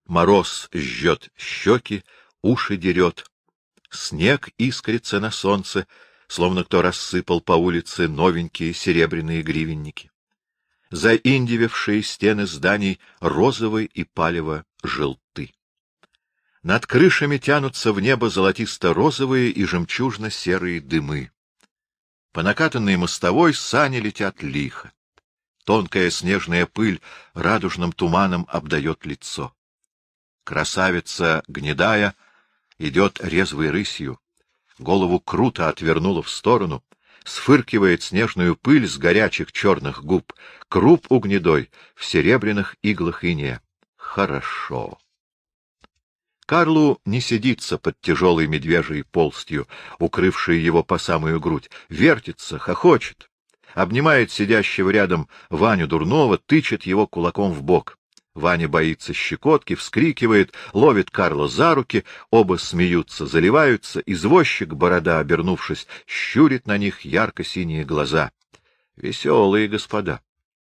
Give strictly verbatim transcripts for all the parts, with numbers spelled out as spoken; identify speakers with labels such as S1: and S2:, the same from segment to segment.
S1: Мороз жжет щеки, уши дерет. Снег искрится на солнце, словно кто рассыпал по улице новенькие серебряные гривенники. Заиндивевшие стены зданий розовы и палево желты. Над крышами тянутся в небо золотисто-розовые и жемчужно-серые дымы. По накатанной мостовой сани летят лихо. Тонкая снежная пыль радужным туманом обдает лицо. Красавица, гнедая, идет резвой рысью, голову круто отвернула в сторону, сфыркивает снежную пыль с горячих черных губ, круп у гнедой в серебряных иглах инея. Хорошо. Карлу не сидится под тяжелой медвежьей полстью, укрывшей его по самую грудь, вертится, хохочет, обнимает сидящего рядом Ваню Дурнова, тычет его кулаком в бок. Ваня боится щекотки, вскрикивает, ловит Карла за руки, оба смеются, заливаются, извозчик, борода обернувшись, щурит на них ярко-синие глаза. Веселые господа.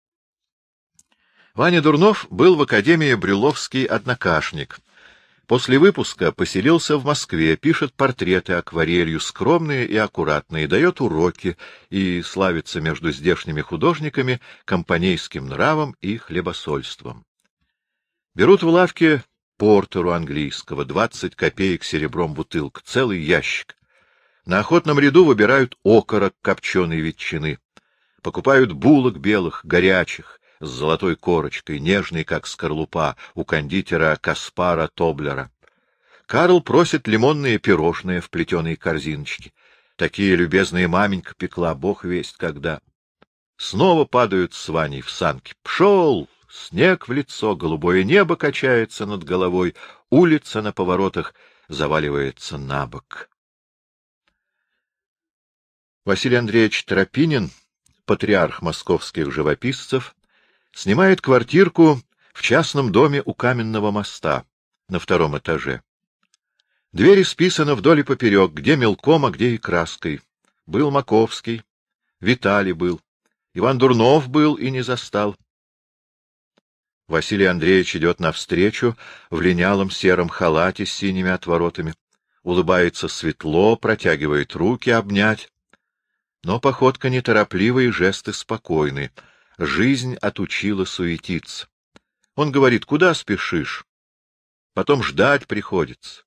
S1: Ваня Дурнов был в академии Брюловский однокашник. После выпуска поселился в Москве, пишет портреты акварелью, скромные и аккуратные, дает уроки и славится между здешними художниками компанейским нравом и хлебосольством. Берут в лавке портеру английского, двадцать копеек серебром бутылка, целый ящик. На охотном ряду выбирают окорок копченой ветчины. Покупают булок белых, горячих, с золотой корочкой, нежный, как скорлупа, у кондитера Каспара Тоблера. Карл просит лимонные пирожные в плетеной корзиночке. Такие любезные маменька пекла, бог весть когда. Снова падают с Ваней в санки. Пшел! Снег в лицо, голубое небо качается над головой, улица на поворотах заваливается на бок. Василий Андреевич Тропинин, патриарх московских живописцев, снимает квартирку в частном доме у Каменного моста на втором этаже. Двери списаны вдоль и поперек, где мелком, а где и краской. Был Маковский, Виталий был, Иван Дурнов был и не застал. Василий Андреевич идет навстречу в линялом сером халате с синими отворотами, улыбается светло, протягивает руки обнять. Но походка неторопливая, жесты спокойны. Жизнь отучила суетиться. Он говорит: куда спешишь? Потом ждать приходится.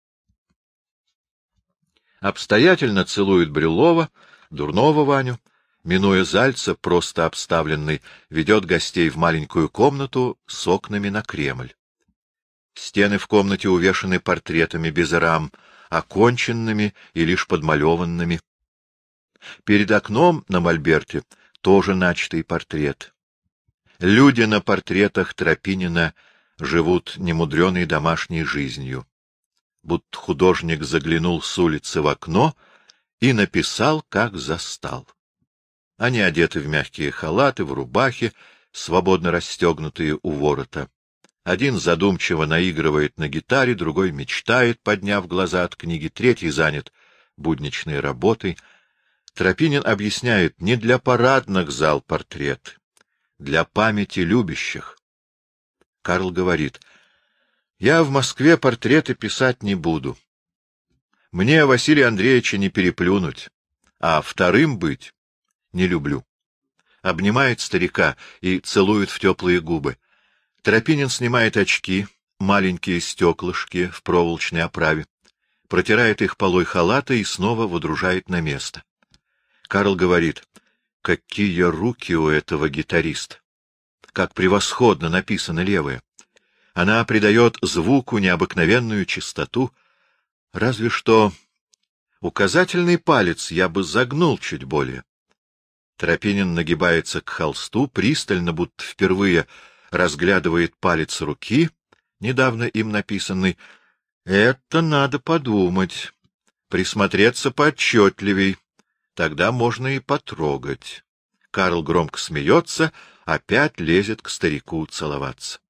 S1: Обстоятельно целует Брюлова, Дурнова Ваню, минуя Зальца, просто обставленный, ведет гостей в маленькую комнату с окнами на Кремль. Стены в комнате увешаны портретами без рам, оконченными и лишь подмалеванными. Перед окном на мольберте тоже начатый портрет. Люди на портретах Тропинина живут немудреной домашней жизнью. Будто художник заглянул с улицы в окно и написал, как застал. Они одеты в мягкие халаты, в рубахи, свободно расстегнутые у ворота. Один задумчиво наигрывает на гитаре, другой мечтает, подняв глаза от книги, третий занят будничной работой. Тропинин объясняет: не для парадных зал портреты, для памяти любящих. Карл говорит: я в Москве портреты писать не буду. Мне Василия Андреевича не переплюнуть, а вторым быть не люблю. Обнимает старика и целует в теплые губы. Тропинин снимает очки, маленькие стеклышки в проволочной оправе, протирает их полой халата и снова водружает на место. Карл говорит: какие руки у этого гитариста! Как превосходно написано левое! Она придает звуку необыкновенную чистоту, разве что указательный палец я бы загнул чуть более. Тропинин нагибается к холсту, пристально, будто впервые разглядывает палец руки, недавно им написанный. Это надо подумать, присмотреться поотчетливей, тогда можно и потрогать. Карл громко смеется, опять лезет к старику целоваться.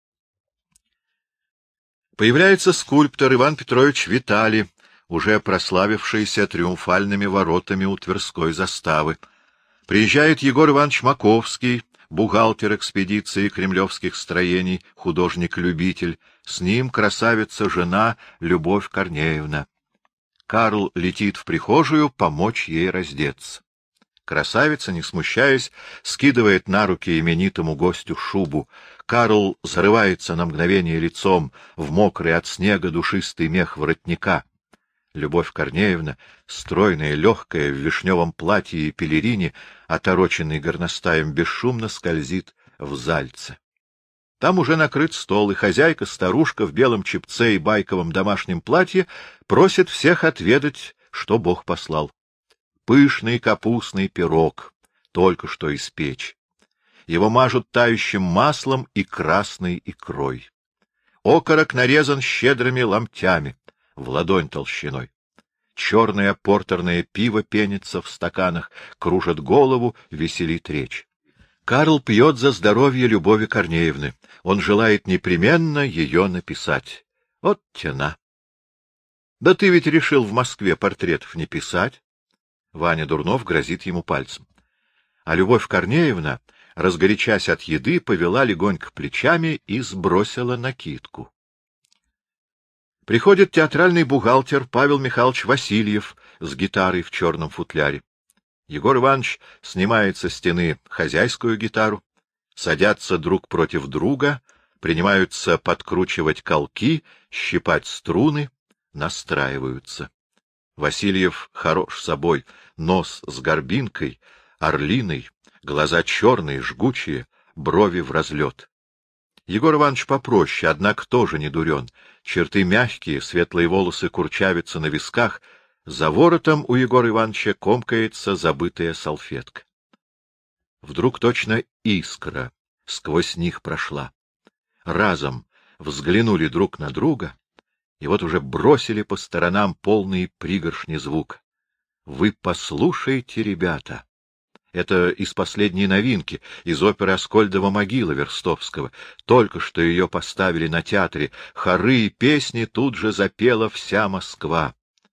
S1: Появляется скульптор Иван Петрович Виталий, уже прославившийся триумфальными воротами у Тверской заставы. Приезжает Егор Иванович Маковский, бухгалтер экспедиции кремлевских строений, художник-любитель, С ним красавица-жена Любовь Корнеевна. Карл летит в прихожую помочь ей раздеться. Красавица, не смущаясь, скидывает на руки именитому гостю шубу. Карл зарывается на мгновение лицом в мокрый от снега душистый мех воротника. Любовь Корнеевна, стройная, легкая, в вишневом платье и пелерине, отороченной горностаем, бесшумно скользит в зальце. Там уже накрыт стол, и хозяйка-старушка в белом чепце и байковом домашнем платье просит всех отведать, что Бог послал. Пышный капустный пирог, только что из печи. Его мажут тающим маслом и красной икрой. Окорок нарезан щедрыми ломтями, в ладонь толщиной. Черное портерное пиво пенится в стаканах, кружит голову, веселит речь. Карл пьет за здоровье Любови Корнеевны. Он желает непременно ее написать. Вот тяна. Да ты ведь решил в Москве портретов не писать. Ваня Дурнов грозит ему пальцем. А Любовь Корнеевна, разгорячась от еды, повела легонько плечами и сбросила накидку. Приходит театральный бухгалтер Павел Михайлович Васильев с гитарой в черном футляре. Егор Иванович снимает со стены хозяйскую гитару, садятся друг против друга, принимаются подкручивать колки, щипать струны, настраиваются. Васильев хорош собой, нос с горбинкой, орлиной, глаза черные, жгучие, брови в разлет. Егор Иванович попроще, однако тоже не дурен. Черты мягкие, светлые волосы курчавятся на висках, за воротом у Егора Ивановича комкается забытая салфетка. Вдруг точно искра сквозь них прошла. Разом взглянули друг на друга, и вот уже бросили по сторонам полные пригоршни звука. Вы послушайте, ребята! Это из последней новинки, из оперы «Аскольдова могила» Верстовского. Только что ее поставили на театре. Хоры и песни тут же запела вся Москва.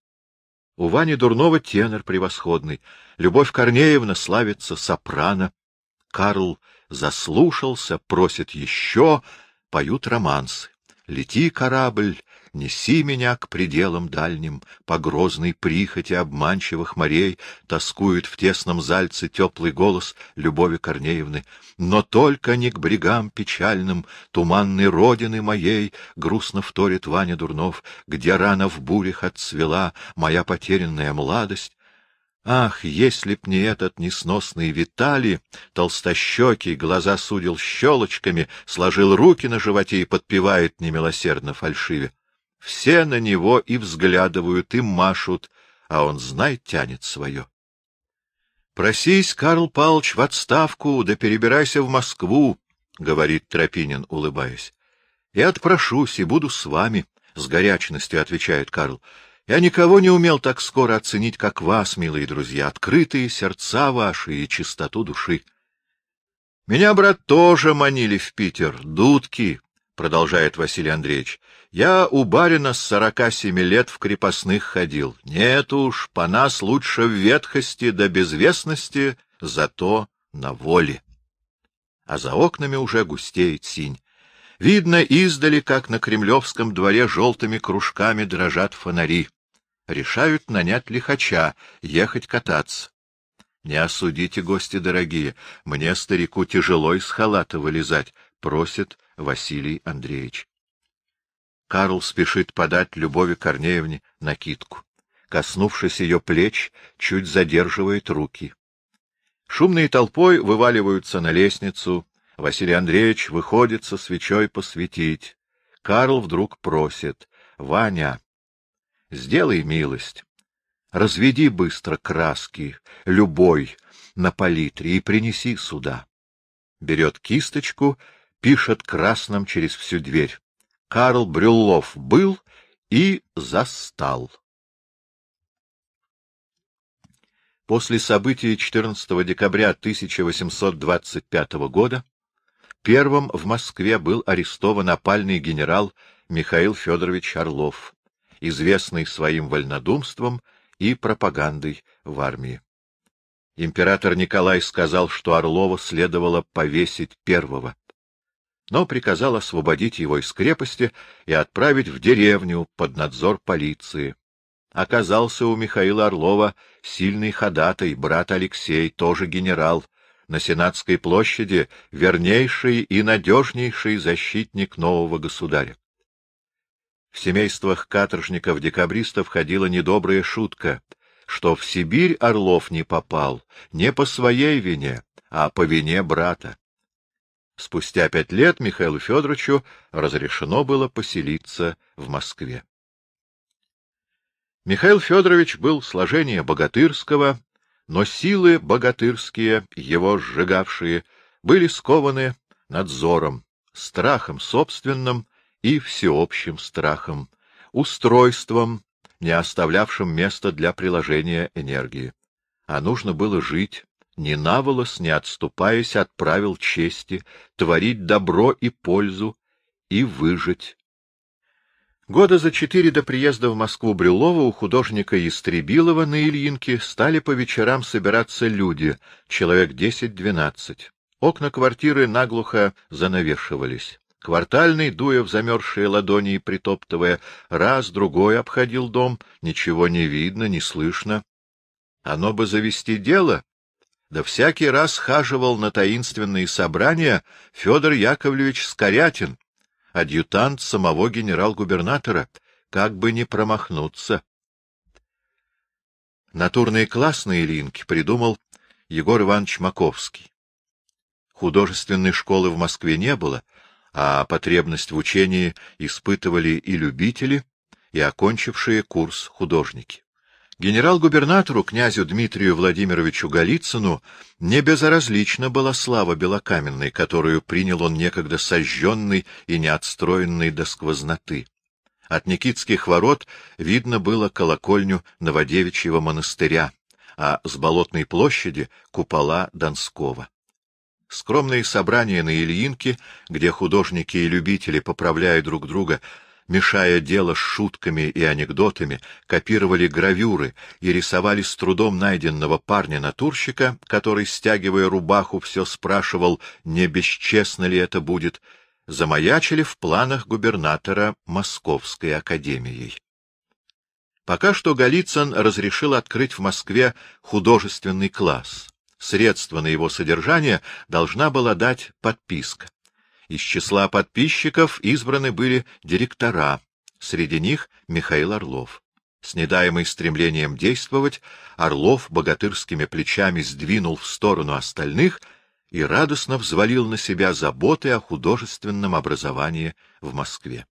S1: У Вани Дурнова тенор превосходный. Любовь Корнеевна славится сопрано. Карл заслушался, просит еще, поют романсы. «Лети, корабль, неси меня к пределам дальним, по грозной прихоти обманчивых морей», тоскует в тесном зальце теплый голос Любови Корнеевны. «Но только не к брегам печальным туманной родины моей», грустно вторит Ваня Дурнов, «где рано в бурях отцвела моя потерянная младость». Ах, если б не этот несносный Виталий, толстощекий, глаза судил щелочками, сложил руки на животе и подпевает немилосердно фальшиве. Все на него и взглядывают, и машут, а он, знай, тянет свое. «Просись, Карл Павлович, в отставку, да перебирайся в Москву», — говорит Тропинин, улыбаясь. — Я отпрошусь и буду с вами, — с горячностью отвечает Карл. Я никого не умел так скоро оценить, как вас, милые друзья, открытые сердца ваши и чистоту души. — Меня, брат, тоже манили в Питер, дудки, — продолжает Василий Андреевич. — Я у барина с сорока семи лет в крепостных ходил. Нет уж, по нас лучше в ветхости да безвестности, зато на воле. А за окнами уже густеет синь. Видно издали, как на Кремлевском дворе желтыми кружками дрожат фонари. Решают нанять лихача, ехать кататься. Не осудите, гости дорогие, мне, старику, тяжело из халата вылезать, просит Василий Андреевич. Карл спешит подать Любови Корнеевне накидку. Коснувшись ее плеч, чуть задерживает руки. Шумной толпой вываливаются на лестницу. Василий Андреевич выходит со свечой посветить. Карл вдруг просит: — Ваня, сделай милость, разведи быстро краски, любой, на палитре и принеси сюда. Берет кисточку, пишет красным через всю дверь. Карл Брюллов был и застал. После событий четырнадцатого декабря тысяча восемьсот двадцать пятого года первым в Москве был арестован опальный генерал Михаил Федорович Орлов, известный своим вольнодумством и пропагандой в армии. Император Николай сказал, что Орлова следовало повесить первого. но приказал освободить его из крепости и отправить в деревню под надзор полиции. Оказался у Михаила Орлова сильный ходатай, брат Алексей, тоже генерал, на Сенатской площади вернейший и надежнейший защитник нового государя. В семействах каторжников-декабристов ходила недобрая шутка, что в Сибирь Орлов не попал не по своей вине, а по вине брата. Спустя пять лет Михаилу Федоровичу разрешено было поселиться в Москве. Михаил Федорович был сложения богатырского, но силы богатырские, его сжигавшие, были скованы надзором, страхом собственным и всеобщим страхом, устройством, не оставлявшим места для приложения энергии. А нужно было жить, ни наволос не отступаясь от правил чести, творить добро и пользу и выжить. Года за четыре до приезда в Москву Брюллова у художника Ястребилова на Ильинке стали по вечерам собираться люди, человек десять-двенадцать. Окна квартиры наглухо занавешивались. Квартальный, дуя в замерзшие ладони и притоптывая, раз-другой обходил дом, ничего не видно, не слышно. Оно бы завести дело, да всякий раз хаживал на таинственные собрания Федор Яковлевич Скорятин, адъютант самого генерал-губернатора, как бы не промахнуться. Натурный класс на Ильинке придумал Егор Иванович Маковский. Художественной школы в Москве не было, а потребность в учении испытывали и любители, и окончившие курс художники. Генерал-губернатору, князю Дмитрию Владимировичу Голицыну, не безразлична была слава белокаменной, которую принял он некогда сожженный и неотстроенный до сквозноты. От Никитских ворот видно было колокольню Новодевичьего монастыря, а с Болотной площади — купола Донского. Скромные собрания на Ильинке, где художники и любители, поправляя друг друга, мешая дело с шутками и анекдотами, копировали гравюры и рисовали с трудом найденного парня-натурщика, который, стягивая рубаху, все спрашивал, не бесчестно ли это будет, замаячили в планах губернатора Московской академией. Пока что Голицын разрешил открыть в Москве художественный класс. Средства на его содержание должна была дать подписка. Из числа подписчиков избраны были директора, среди них Михаил Орлов. Снедаемый стремлением действовать, Орлов богатырскими плечами сдвинул в сторону остальных и радостно взвалил на себя заботы о художественном образовании в Москве.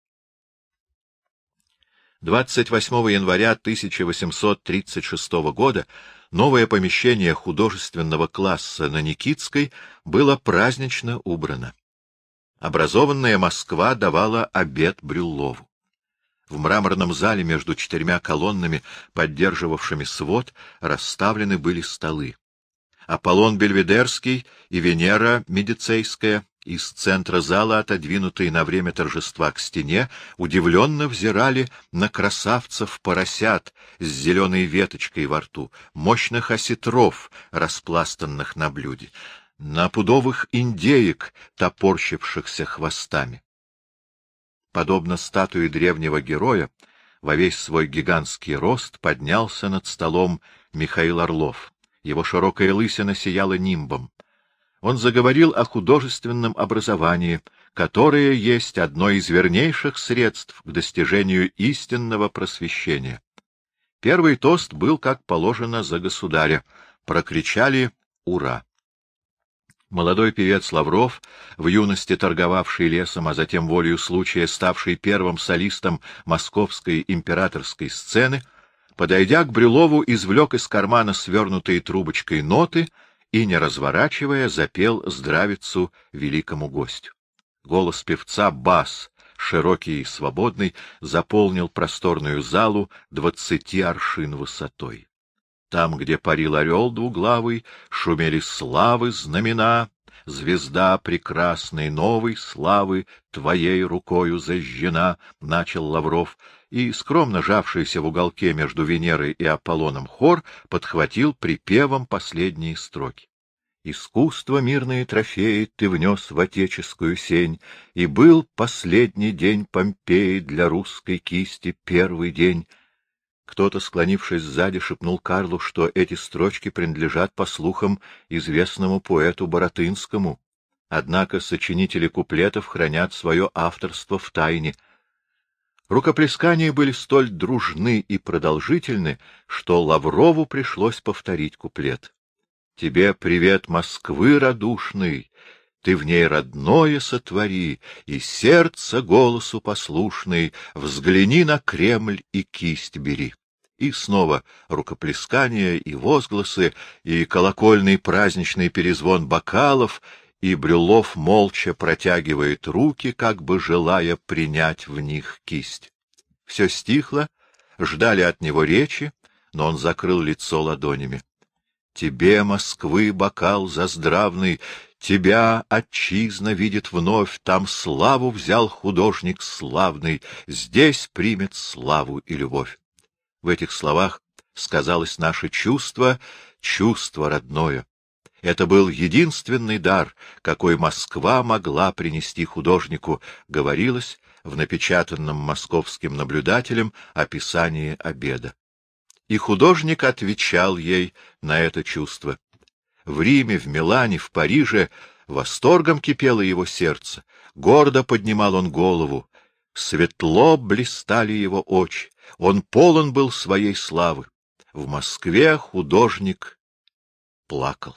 S1: двадцать восьмого января тысяча восемьсот тридцать шестого года новое помещение художественного класса на Никитской было празднично убрано. Образованная Москва давала обед Брюллову. В мраморном зале между четырьмя колоннами, поддерживавшими свод, расставлены были столы. Аполлон Бельведерский и Венера Медицейская, из центра зала, отодвинутые на время торжества к стене, удивленно взирали на красавцев-поросят с зеленой веточкой во рту, мощных осетров, распластанных на блюде, на пудовых индеек, топорщившихся хвостами. Подобно статуе древнего героя, во весь свой гигантский рост поднялся над столом Михаил Орлов. Его широкая лысина сияла нимбом. Он заговорил о художественном образовании, которое есть одно из вернейших средств к достижению истинного просвещения. Первый тост был, как положено, за государя. Прокричали «Ура!». Молодой певец Лавров, в юности торговавший лесом, а затем волею случая ставший первым солистом московской императорской сцены, подойдя к Брюллову, извлек из кармана свернутые трубочкой ноты и, не разворачивая, запел здравицу великому гостю. Голос певца, бас, широкий и свободный, заполнил просторную залу двадцати аршин высотой. Там, где парил орел двуглавый, шумели славы знамена, звезда прекрасной новой славы твоей рукою зажжена, — начал Лавров, и скромно жавшийся в уголке между Венерой и Аполлоном хор подхватил припевом последние строки. Искусство мирные трофеи ты внес в отеческую сень, и был последний день Помпеи для русской кисти первый день. Кто-то, склонившись сзади, шепнул Карлу, что эти строчки принадлежат, по слухам, известному поэту Баратынскому. Однако сочинители куплетов хранят свое авторство в тайне. Рукоплескания были столь дружны и продолжительны, что Лаврову пришлось повторить куплет. Тебе привет Москвы радушный, ты в ней родное сотвори, и сердце голосу послушный, взгляни на Кремль и кисть бери. И снова рукоплескания и возгласы, и колокольный праздничный перезвон бокалов, и Брюллов молча протягивает руки, как бы желая принять в них кисть. Все стихло, ждали от него речи, но он закрыл лицо ладонями. Тебе, Москвы, бокал заздравный, тебя отчизна видит вновь, там славу взял художник славный, здесь примет славу и любовь. В этих словах сказалось наше чувство, чувство родное. Это был единственный дар, какой Москва могла принести художнику, говорилось в напечатанном московским наблюдателем описании обеда. И художник отвечал ей на это чувство. В Риме, в Милане, в Париже восторгом кипело его сердце, гордо поднимал он голову, светло блистали его очи, он полон был своей славы. В Москве художник плакал.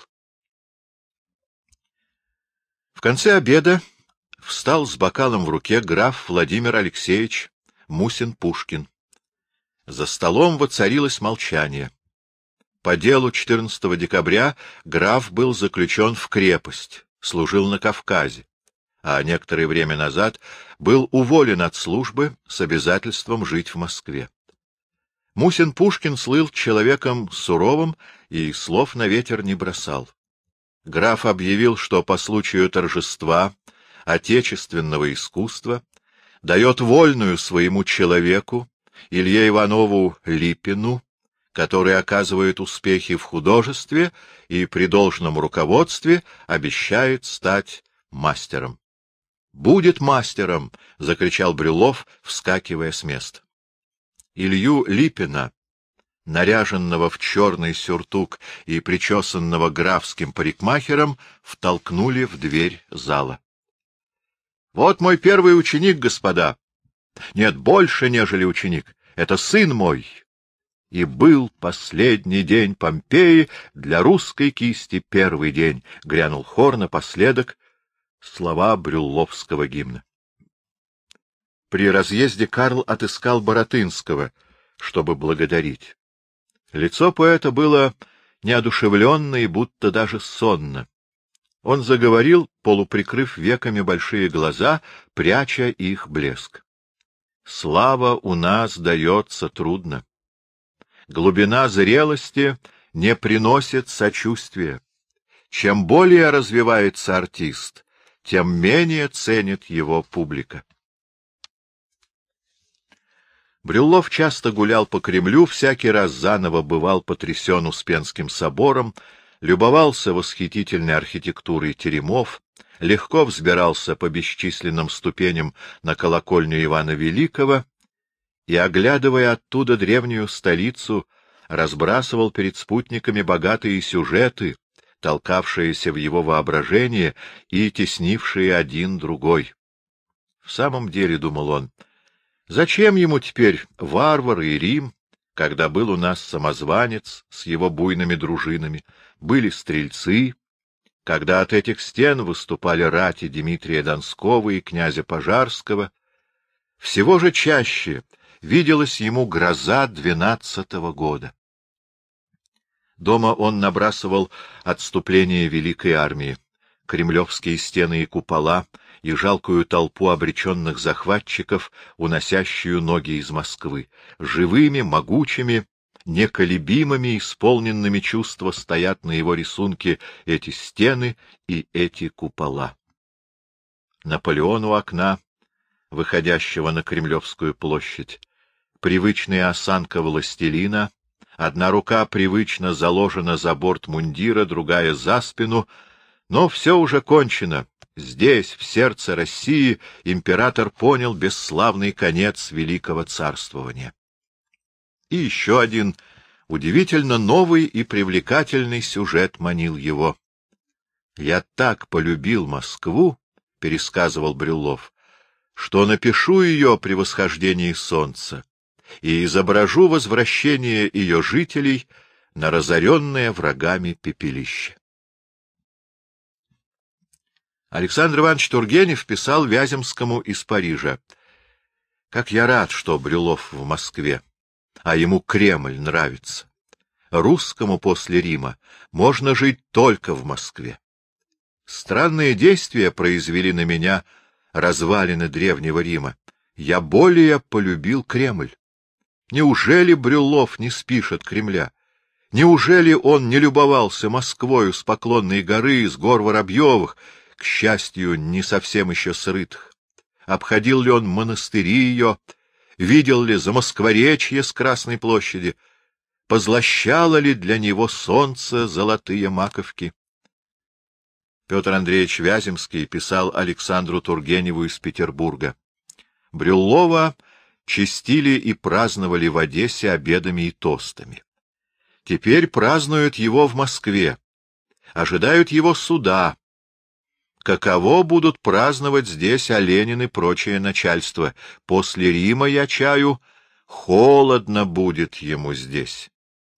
S1: В конце обеда встал с бокалом в руке граф Владимир Алексеевич Мусин-Пушкин. За столом воцарилось молчание. По делу четырнадцатого декабря граф был заключен в крепость, служил на Кавказе, а некоторое время назад был уволен от службы с обязательством жить в Москве. Мусин-Пушкин слыл человеком суровым и слов на ветер не бросал. Граф объявил, что по случаю торжества отечественного искусства дает вольную своему человеку, Илье Иванову Липину, который оказывает успехи в художестве и при должном руководстве обещает стать мастером. «Будет мастером!» — закричал Брюллов, вскакивая с места. Илью Липина, наряженного в черный сюртук и причесанного графским парикмахером, втолкнули в дверь зала. — Вот мой первый ученик, господа! Нет, больше, нежели ученик. Это сын мой. И был последний день Помпеи для русской кисти первый день, — грянул хор напоследок слова брюлловского гимна. При разъезде Карл отыскал Баратынского, чтобы благодарить. Лицо поэта было неодушевленно и будто даже сонно. Он заговорил, полуприкрыв веками большие глаза, пряча их блеск. Слава у нас дается трудно. Глубина зрелости не приносит сочувствия. Чем более развивается артист, тем менее ценит его публика. Брюллов часто гулял по Кремлю, всякий раз заново бывал потрясен Успенским собором, любовался восхитительной архитектурой теремов, легко взбирался по бесчисленным ступеням на колокольню Ивана Великого и, оглядывая оттуда древнюю столицу, разбрасывал перед спутниками богатые сюжеты, толкавшиеся в его воображении и теснившие один другой. В самом деле, — думал он, — зачем ему теперь варвары и Рим, когда был у нас самозванец с его буйными дружинами, были стрельцы, когда от этих стен выступали рати Дмитрия Донского и князя Пожарского? Всего же чаще виделась ему гроза двенадцатого года. Дома он набрасывал отступление великой армии, кремлевские стены и купола, и жалкую толпу обреченных захватчиков, уносящую ноги из Москвы. Живыми, могучими, неколебимыми, исполненными чувства стоят на его рисунке эти стены и эти купола. Наполеон у окна, выходящего на Кремлевскую площадь, привычная осанка властелина, Одна рука привычно заложена за борт мундира, другая — за спину, но все уже кончено. Здесь, в сердце России, император понял бесславный конец великого царствования. И еще один удивительно новый и привлекательный сюжет манил его. «Я так полюбил Москву, — пересказывал Брюллов, — что напишу ее при восхождении солнца и изображу возвращение ее жителей на разоренное врагами пепелище». Александр Иванович Тургенев писал Вяземскому из Парижа: «Как я рад, что Брюллов в Москве, а ему Кремль нравится. Русскому после Рима можно жить только в Москве. Странные действия произвели на меня развалины древнего Рима. Я более полюбил Кремль. Неужели Брюллов не спишет Кремля? Неужели он не любовался Москвою с Поклонной горы, с гор Воробьевых, к счастью, не совсем еще срытых? Обходил ли он монастыри ее? Видел ли Замоскворечье с Красной площади? Позлощало ли для него солнце золотые маковки?» Петр Андреевич Вяземский писал Александру Тургеневу из Петербурга: «Брюллова честили и праздновали в Одессе обедами и тостами. Теперь празднуют его в Москве, ожидают его суда. Каково будут праздновать здесь Оленин и прочее начальство? После Рима, я чаю, холодно будет ему здесь».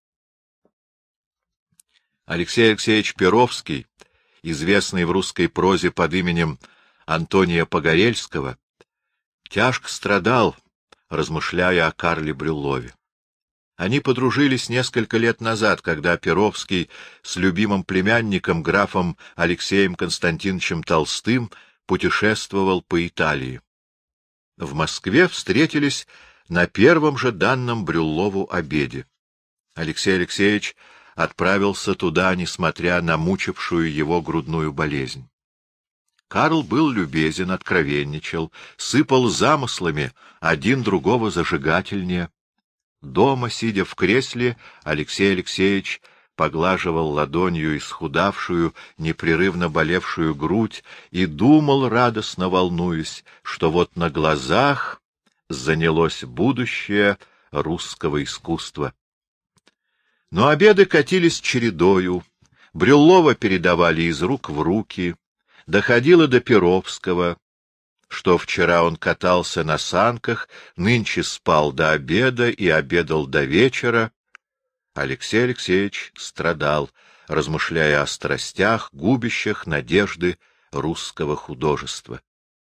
S1: Алексей Алексеевич Перовский, известный в русской прозе под именем Антония Погорельского, тяжко страдал, размышляя о Карле Брюллове. Они подружились несколько лет назад, когда Перовский с любимым племянником, графом Алексеем Константиновичем Толстым, путешествовал по Италии. В Москве встретились на первом же данном Брюллову обеде. Алексей Алексеевич отправился туда, несмотря на мучившую его грудную болезнь. Карл был любезен, откровенничал, сыпал замыслами, один другого зажигательнее. Дома, сидя в кресле, Алексей Алексеевич поглаживал ладонью исхудавшую, непрерывно болевшую грудь и думал, радостно волнуясь, что вот на глазах занялось будущее русского искусства. Но обеды катились чередою, Брюллова передавали из рук в руки, доходило до Перовского, что вчера он катался на санках, нынче спал до обеда и обедал до вечера. Алексей Алексеевич страдал, размышляя о страстях, губящих надежды русского художества.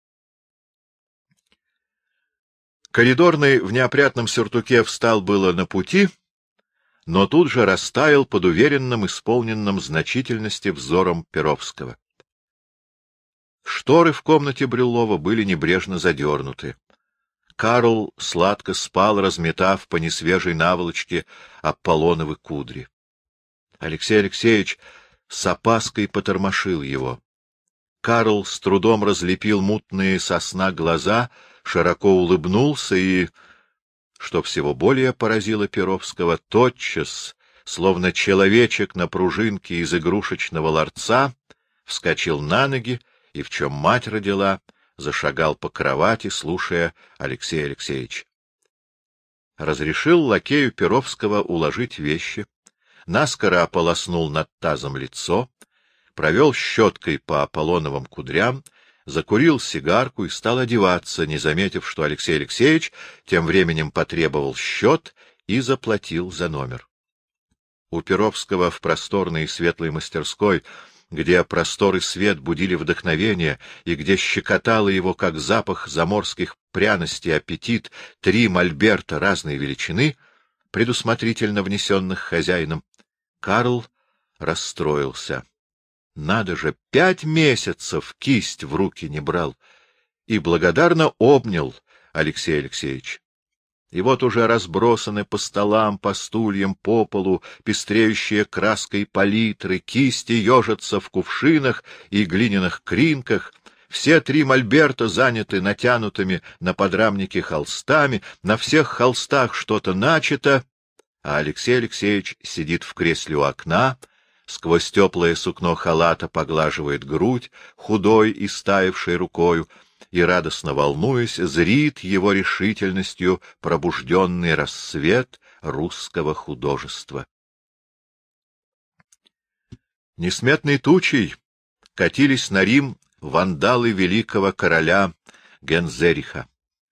S1: Коридорный в неопрятном сюртуке встал было на пути, но тут же растаял под уверенным, исполненным значительности взором Перовского. Шторы в комнате Брюллова были небрежно задернуты. Карл сладко спал, разметав по несвежей наволочке аполлоновы кудри. Алексей Алексеевич с опаской потормошил его. Карл с трудом разлепил мутные со сна глаза, широко улыбнулся и, что всего более поразило Перовского, тотчас, словно человечек на пружинке из игрушечного ларца, вскочил на ноги и, в чем мать родила, зашагал по кровати, слушая Алексея Алексеевича. Разрешил лакею Перовского уложить вещи, наскоро ополоснул над тазом лицо, провел щеткой по аполлоновым кудрям, закурил сигарку и стал одеваться, не заметив, что Алексей Алексеевич тем временем потребовал счет и заплатил за номер. У Перовского в просторной и светлой мастерской, где простор и свет будили вдохновение, и где щекотало его, как запах заморских пряностей, аппетит, три мольберта разной величины, предусмотрительно внесенных хозяином, Карл расстроился. Надо же, пять месяцев кисть в руки не брал, и благодарно обнял Алексея Алексеевича. И вот уже разбросаны по столам, по стульям, по полу, пестреющие краской палитры, кисти ежатся в кувшинах и глиняных кринках, все три мольберта заняты натянутыми на подрамнике холстами, на всех холстах что-то начато. а Алексей Алексеевич сидит в кресле у окна, сквозь теплое сукно халата поглаживает грудь худой и стаившей рукою, и, радостно волнуясь, зрит его решительностью пробужденный рассвет русского художества. Несметной тучей катились на Рим вандалы великого короля Гензериха.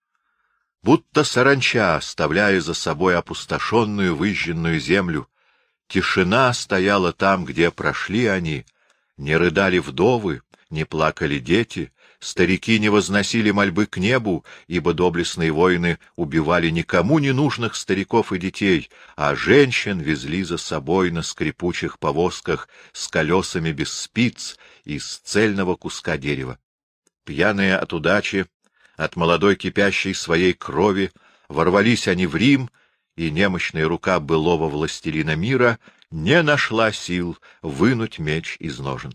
S1: Будто саранча, оставляя за собой опустошенную выжженную землю, тишина стояла там, где прошли они, не рыдали вдовы, не плакали дети, старики не возносили мольбы к небу, ибо доблестные воины убивали никому не нужных стариков и детей, а женщин везли за собой на скрипучих повозках с колесами без спиц из цельного куска дерева. Пьяные от удачи, от молодой кипящей своей крови, ворвались они в Рим, и немощная рука былого властелина мира не нашла сил вынуть меч из ножен.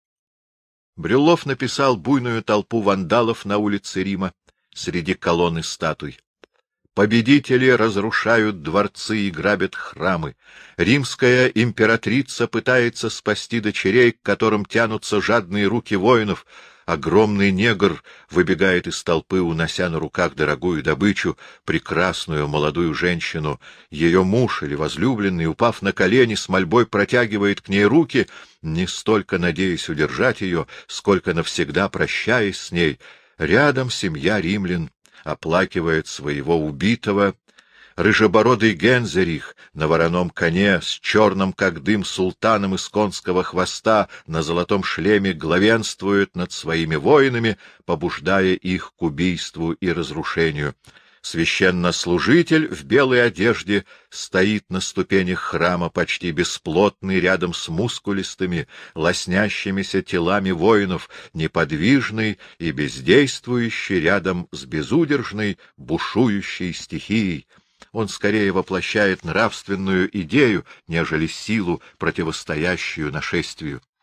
S1: Брюллов написал буйную толпу вандалов на улице Рима среди колонн и статуй. Победители разрушают дворцы и грабят храмы. Римская императрица пытается спасти дочерей, к которым тянутся жадные руки воинов. Огромный негр выбегает из толпы, унося на руках дорогую добычу, прекрасную молодую женщину. Ее муж или возлюбленный, упав на колени, с мольбой протягивает к ней руки, не столько надеясь удержать ее, сколько навсегда прощаясь с ней. Рядом семья римлян оплакивает своего убитого. Рыжебородый Гензерих на вороном коне с черным, как дым, султаном из конского хвоста на золотом шлеме главенствует над своими воинами, побуждая их к убийству и разрушению. Священнослужитель в белой одежде стоит на ступенях храма, почти бесплотный, рядом с мускулистыми, лоснящимися телами воинов, неподвижный и бездействующий рядом с безудержной, бушующей стихией. Он скорее воплощает нравственную идею, нежели силу, противостоящую нашествию.